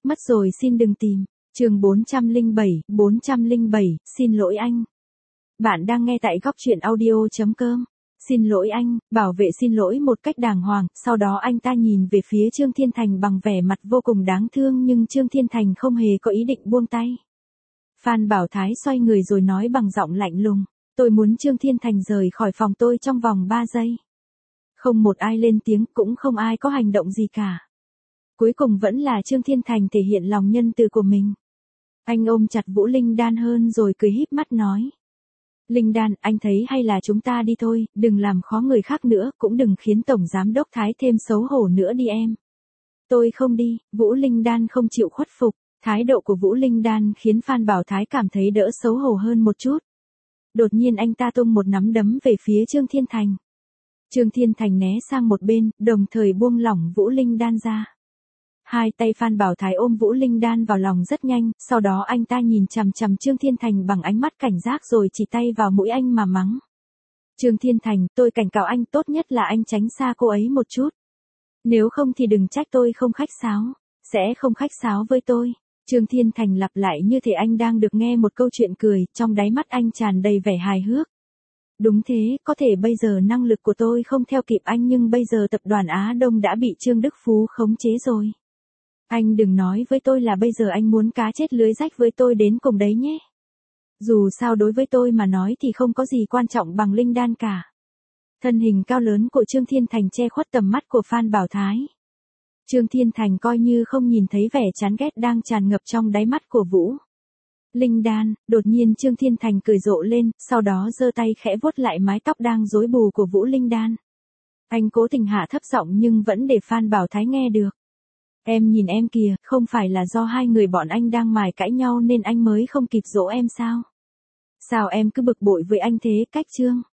Mất rồi xin đừng tìm. Chương 407, xin lỗi anh. Bạn đang nghe tại goctruyện audio.com. Xin lỗi anh, bảo vệ xin lỗi một cách đàng hoàng, sau đó anh ta nhìn về phía Trương Thiên Thành bằng vẻ mặt vô cùng đáng thương nhưng Trương Thiên Thành không hề có ý định buông tay. Phan Bảo Thái xoay người rồi nói bằng giọng lạnh lùng, tôi muốn Trương Thiên Thành rời khỏi phòng tôi trong vòng 3 giây. Không một ai lên tiếng, cũng không ai có hành động gì cả. Cuối cùng vẫn là Trương Thiên Thành thể hiện lòng nhân từ của mình. Anh ôm chặt Vũ Linh Đan hơn rồi cười híp mắt nói. Linh Đan, anh thấy hay là chúng ta đi thôi, đừng làm khó người khác nữa, cũng đừng khiến Tổng Giám Đốc Thái thêm xấu hổ nữa đi em. Tôi không đi, Vũ Linh Đan không chịu khuất phục. Thái độ của Vũ Linh Đan khiến Phan Bảo Thái cảm thấy đỡ xấu hổ hơn một chút. Đột nhiên anh ta tung một nắm đấm về phía Trương Thiên Thành. Trương Thiên Thành né sang một bên, đồng thời buông lỏng Vũ Linh Đan ra. Hai tay Phan Bảo Thái ôm Vũ Linh Đan vào lòng rất nhanh, sau đó anh ta nhìn chằm chằm Trương Thiên Thành bằng ánh mắt cảnh giác rồi chỉ tay vào mũi anh mà mắng. Trương Thiên Thành, tôi cảnh cáo anh, tốt nhất là anh tránh xa cô ấy một chút. Nếu không thì đừng trách tôi không khách sáo. Sẽ không khách sáo với tôi. Trương Thiên Thành lặp lại như thể anh đang được nghe một câu chuyện cười, trong đáy mắt anh tràn đầy vẻ hài hước. Đúng thế, có thể bây giờ năng lực của tôi không theo kịp anh nhưng bây giờ tập đoàn Á Đông đã bị Trương Đức Phú khống chế rồi. Anh đừng nói với tôi là bây giờ anh muốn cá chết lưới rách với tôi đến cùng đấy nhé. Dù sao đối với tôi mà nói thì không có gì quan trọng bằng Linh Đan cả. Thân hình cao lớn của Trương Thiên Thành che khuất tầm mắt của Phan Bảo Thái. Trương Thiên Thành coi như không nhìn thấy vẻ chán ghét đang tràn ngập trong đáy mắt của Vũ Linh Đan. Đột nhiên Trương Thiên Thành cười rộ lên, sau đó giơ tay khẽ vuốt lại mái tóc đang rối bù của Vũ Linh Đan. Anh cố tình hạ thấp giọng nhưng vẫn để Phan Bảo Thái nghe được. Em nhìn em kìa, không phải là do hai người bọn anh đang mải cãi nhau nên anh mới không kịp dỗ em sao? Sao em cứ bực bội với anh thế, Cách Trương?